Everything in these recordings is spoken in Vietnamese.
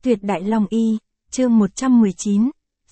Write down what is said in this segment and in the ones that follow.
Tuyệt Đại Long Y, chương 119,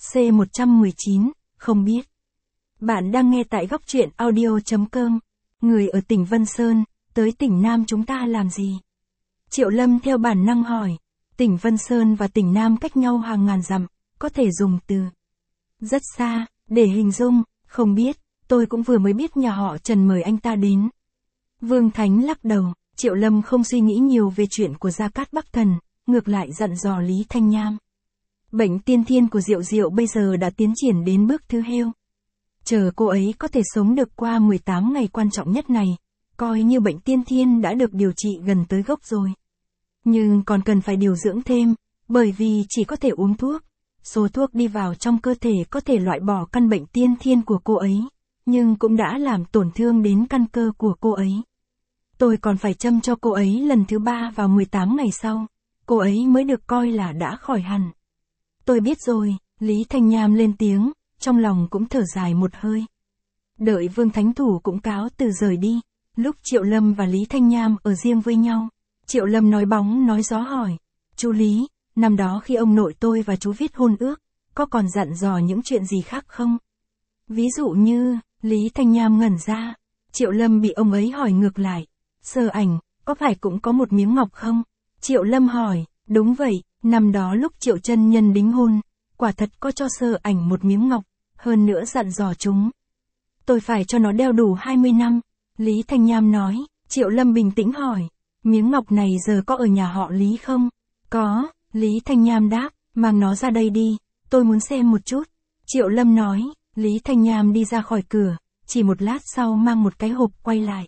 C119, không biết. Bạn đang nghe tại góc truyện audio.com. Người ở tỉnh Vân Sơn, tới tỉnh Nam chúng ta làm gì? Triệu Lâm theo bản năng hỏi. Tỉnh Vân Sơn và tỉnh Nam cách nhau hàng ngàn dặm, có thể dùng từ rất xa, để hình dung, không biết, tôi cũng vừa mới biết nhà họ Trần mời anh ta đến. Vương Thánh lắc đầu, Triệu Lâm không suy nghĩ nhiều về chuyện của Gia Cát Bắc Thần, ngược lại dặn dò Lý Thanh Nham. Bệnh tiên thiên của Diệu Diệu bây giờ đã tiến triển đến bước thứ heo. Chờ cô ấy có thể sống được qua 18 ngày quan trọng nhất này, coi như bệnh tiên thiên đã được điều trị gần tới gốc rồi. Nhưng còn cần phải điều dưỡng thêm, bởi vì chỉ có thể uống thuốc. Số thuốc đi vào trong cơ thể có thể loại bỏ căn bệnh tiên thiên của cô ấy, nhưng cũng đã làm tổn thương đến căn cơ của cô ấy. Tôi còn phải châm cho cô ấy lần thứ 3 vào 18 ngày sau, cô ấy mới được coi là đã khỏi hẳn. Tôi biết rồi, Lý Thanh Nham lên tiếng, trong lòng cũng thở dài một hơi. Đợi Vương Thánh Thủ cũng cáo từ rời đi, lúc Triệu Lâm và Lý Thanh Nham ở riêng với nhau, Triệu Lâm nói bóng nói gió hỏi, chú Lý, năm đó khi ông nội tôi và chú viết hôn ước, có còn dặn dò những chuyện gì khác không? Ví dụ như, Lý Thanh Nham ngẩn ra, Triệu Lâm bị ông ấy hỏi ngược lại, Sơ Ảnh, có phải cũng có một miếng ngọc không? Triệu Lâm hỏi, đúng vậy, năm đó lúc Triệu chân nhân đính hôn, quả thật có cho Sơ Ảnh một miếng ngọc, hơn nữa dặn dò chúng. Tôi phải cho nó đeo đủ 20 năm, Lý Thanh Nham nói. Triệu Lâm bình tĩnh hỏi, miếng ngọc này giờ có ở nhà họ Lý không? Có, Lý Thanh Nham đáp, mang nó ra đây đi, tôi muốn xem một chút. Triệu Lâm nói, Lý Thanh Nham đi ra khỏi cửa, chỉ một lát sau mang một cái hộp quay lại.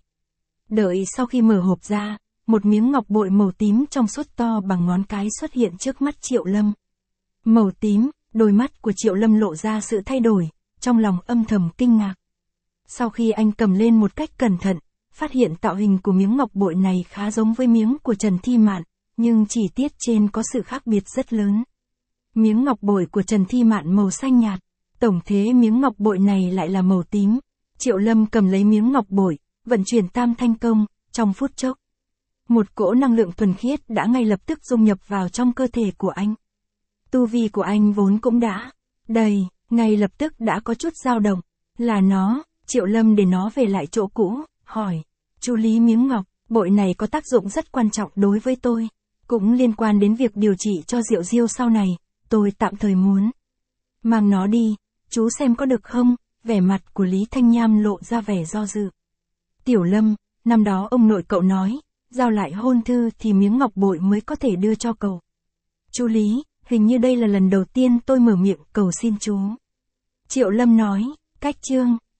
Đợi sau khi mở hộp ra, một miếng ngọc bội màu tím trong suốt to bằng ngón cái xuất hiện trước mắt Triệu Lâm. Màu tím, đôi mắt của Triệu Lâm lộ ra sự thay đổi, trong lòng âm thầm kinh ngạc. Sau khi anh cầm lên một cách cẩn thận, phát hiện tạo hình của miếng ngọc bội này khá giống với miếng của Trần Thi Mạn, nhưng chi tiết trên có sự khác biệt rất lớn. Miếng ngọc bội của Trần Thi Mạn màu xanh nhạt, tổng thế miếng ngọc bội này lại là màu tím. Triệu Lâm cầm lấy miếng ngọc bội, vận chuyển tam thanh công, trong phút chốc. Một cỗ năng lượng thuần khiết đã ngay lập tức dung nhập vào trong cơ thể của anh. Tu vi của anh vốn cũng đã đầy, ngay lập tức đã có chút dao động. Là nó, Triệu Lâm để nó về lại chỗ cũ, hỏi, chú Lý, miếng ngọc bội này có tác dụng rất quan trọng đối với tôi, cũng liên quan đến việc điều trị cho Diệu Diêu sau này, tôi tạm thời muốn mang nó đi, chú xem có được không? Vẻ mặt của Lý Thanh Nham lộ ra vẻ do dự. Tiểu Lâm, năm đó ông nội cậu nói, giao lại hôn thư thì miếng ngọc bội mới có thể đưa cho cậu. Chú Lý, hình như đây là lần đầu tiên tôi mở miệng cầu xin chú. Triệu Lâm nói, cách chương